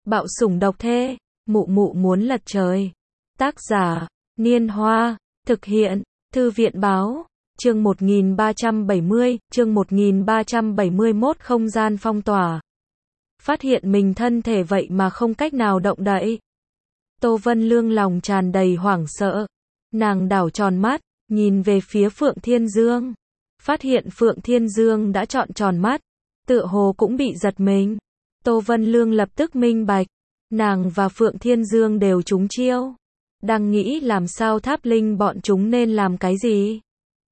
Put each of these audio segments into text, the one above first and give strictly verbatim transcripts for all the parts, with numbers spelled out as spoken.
Bạo sủng độc thê, mụ mụ muốn lật trời. Tác giả, Niên Hoa, thực hiện, Thư viện Báo, chương một nghìn ba trăm bảy mươi, chương một nghìn ba trăm bảy mươi mốt không gian phong tỏa. Phát hiện mình thân thể vậy mà không cách nào động đậy. Tô Vân Lương lòng tràn đầy hoảng sợ. Nàng đảo tròn mắt, nhìn về phía Phượng Thiên Dương. Phát hiện Phượng Thiên Dương đã trọn tròn mắt, tựa hồ cũng bị giật mình. Tô Vân Lương lập tức minh bạch, nàng và Phượng Thiên Dương đều trúng chiêu. Đang nghĩ làm sao Tháp Linh bọn chúng nên làm cái gì.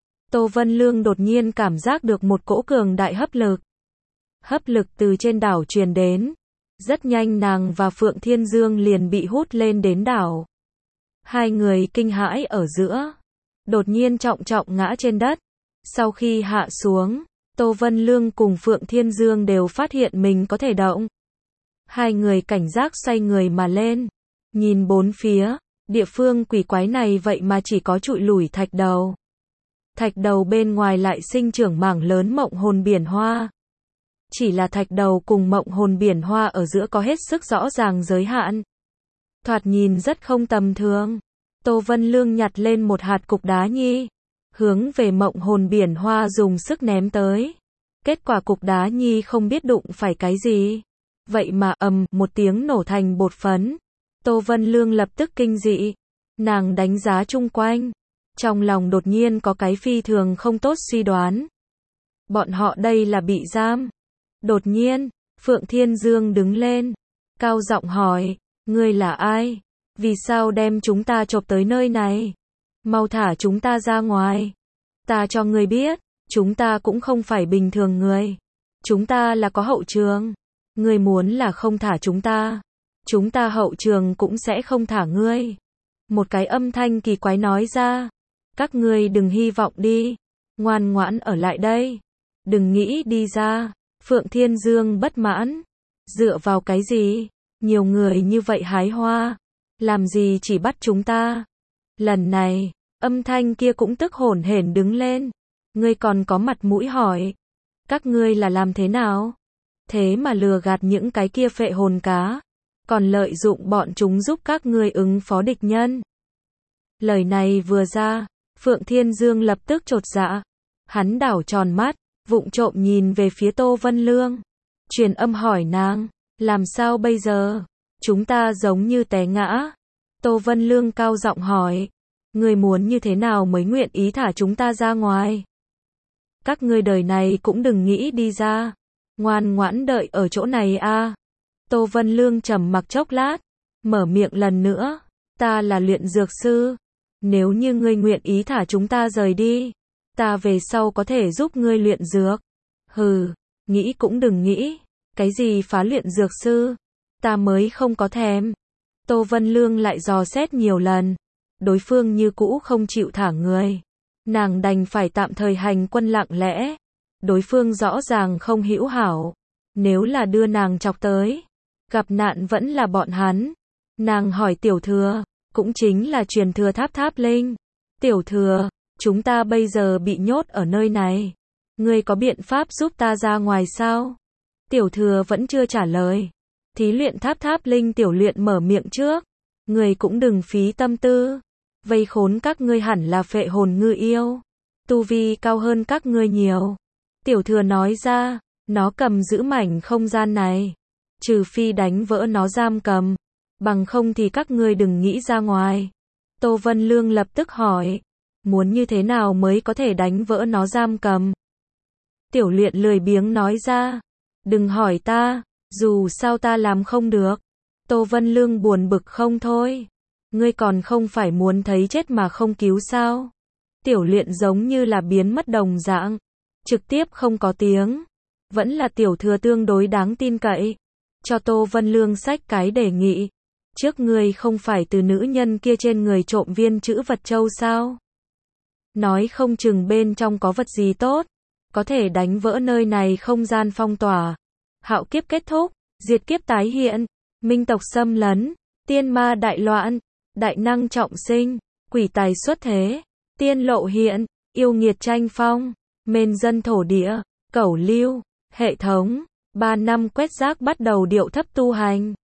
Tô Vân Lương đột nhiên cảm giác được một cỗ cường đại hấp lực. Hấp lực từ trên đảo truyền đến. Rất nhanh nàng và Phượng Thiên Dương liền bị hút lên đến đảo. Hai người kinh hãi ở giữa. Đột nhiên trọng trọng ngã trên đất. Sau khi hạ xuống, Tô Vân Lương cùng Phượng Thiên Dương đều phát hiện mình có thể động. Hai người cảnh giác xoay người mà lên. Nhìn bốn phía, địa phương quỷ quái này vậy mà chỉ có trụi lủi thạch đầu. Thạch đầu bên ngoài lại sinh trưởng mảng lớn mộng hồn biển hoa. Chỉ là thạch đầu cùng mộng hồn biển hoa ở giữa có hết sức rõ ràng giới hạn. Thoạt nhìn rất không tầm thường. Tô Vân Lương nhặt lên một hạt cục đá nhi, hướng về mộng hồn biển hoa dùng sức ném tới. Kết quả cục đá nhi không biết đụng phải cái gì. Vậy mà ầm một tiếng nổ thành bột phấn. Tô Vân Lương lập tức kinh dị. Nàng đánh giá chung quanh. Trong lòng đột nhiên có cái phi thường không tốt suy đoán. Bọn họ đây là bị giam. Đột nhiên, Phượng Thiên Dương đứng lên. Cao giọng hỏi, ngươi là ai? Vì sao đem chúng ta chộp tới nơi này? Mau thả chúng ta ra ngoài. Ta cho ngươi biết, chúng ta cũng không phải bình thường người. Chúng ta là có hậu trường. Ngươi muốn là không thả chúng ta, chúng ta hậu trường cũng sẽ không thả ngươi. Một cái âm thanh kỳ quái nói ra. Các ngươi đừng hy vọng đi. Ngoan ngoãn ở lại đây. Đừng nghĩ đi ra. Phượng Thiên Dương bất mãn. Dựa vào cái gì? Nhiều người như vậy hái hoa. Làm gì chỉ bắt chúng ta? Lần này, âm thanh kia cũng tức hổn hển đứng lên. Ngươi còn có mặt mũi hỏi. Các ngươi là làm thế nào? Thế mà lừa gạt những cái kia phệ hồn cá. Còn lợi dụng bọn chúng giúp các ngươi ứng phó địch nhân. Lời này vừa ra, Phượng Thiên Dương lập tức chột dạ. Hắn đảo tròn mắt, vụng trộm nhìn về phía Tô Vân Lương. Truyền âm hỏi nàng, làm sao bây giờ? Chúng ta giống như té ngã. Tô Vân Lương cao giọng hỏi, ngươi muốn như thế nào mới nguyện ý thả chúng ta ra ngoài? Các ngươi đời này cũng đừng nghĩ đi ra. Ngoan ngoãn đợi ở chỗ này a. Tô Vân Lương trầm mặc chốc lát, mở miệng lần nữa, ta là luyện dược sư. Nếu như ngươi nguyện ý thả chúng ta rời đi, ta về sau có thể giúp ngươi luyện dược. Hừ, nghĩ cũng đừng nghĩ, cái gì phá luyện dược sư, ta mới không có thèm. Tô Vân Lương lại dò xét nhiều lần, đối phương như cũ không chịu thả người. Nàng đành phải tạm thời hành quân lặng lẽ. Đối phương rõ ràng không hữu hảo. Nếu là đưa nàng chọc tới, gặp nạn vẫn là bọn hắn. Nàng hỏi tiểu thừa, cũng chính là truyền thừa Tháp Tháp Linh. Tiểu thừa, chúng ta bây giờ bị nhốt ở nơi này. Ngươi có biện pháp giúp ta ra ngoài sao? Tiểu thừa vẫn chưa trả lời. Thí luyện Tháp Tháp Linh tiểu luyện mở miệng trước. Ngươi cũng đừng phí tâm tư. Vây khốn các ngươi hẳn là phệ hồn ngư yêu. Tu vi cao hơn các ngươi nhiều. Tiểu thừa nói ra, nó cầm giữ mảnh không gian này. Trừ phi đánh vỡ nó giam cầm. Bằng không thì các ngươi đừng nghĩ ra ngoài. Tô Vân Lương lập tức hỏi, muốn như thế nào mới có thể đánh vỡ nó giam cầm? Tiểu luyện lười biếng nói ra, đừng hỏi ta, dù sao ta làm không được. Tô Vân Lương buồn bực không thôi. Ngươi còn không phải muốn thấy chết mà không cứu sao? Tiểu luyện giống như là biến mất đồng dạng. Trực tiếp không có tiếng. Vẫn là tiểu thừa tương đối đáng tin cậy. Cho Tô Vân Lương xách cái đề nghị. Trước ngươi không phải từ nữ nhân kia trên người trộm viên chữ vật châu sao? Nói không chừng bên trong có vật gì tốt. Có thể đánh vỡ nơi này không gian phong tỏa. Hạo kiếp kết thúc. Diệt kiếp tái hiện. Minh tộc xâm lấn. Tiên ma đại loạn. Đại năng trọng sinh. Quỷ tài xuất thế. Tiên lộ hiện. Yêu nghiệt tranh phong. Mên dân thổ địa, cẩu lưu, hệ thống, ba năm quét rác bắt đầu điệu thấp tu hành.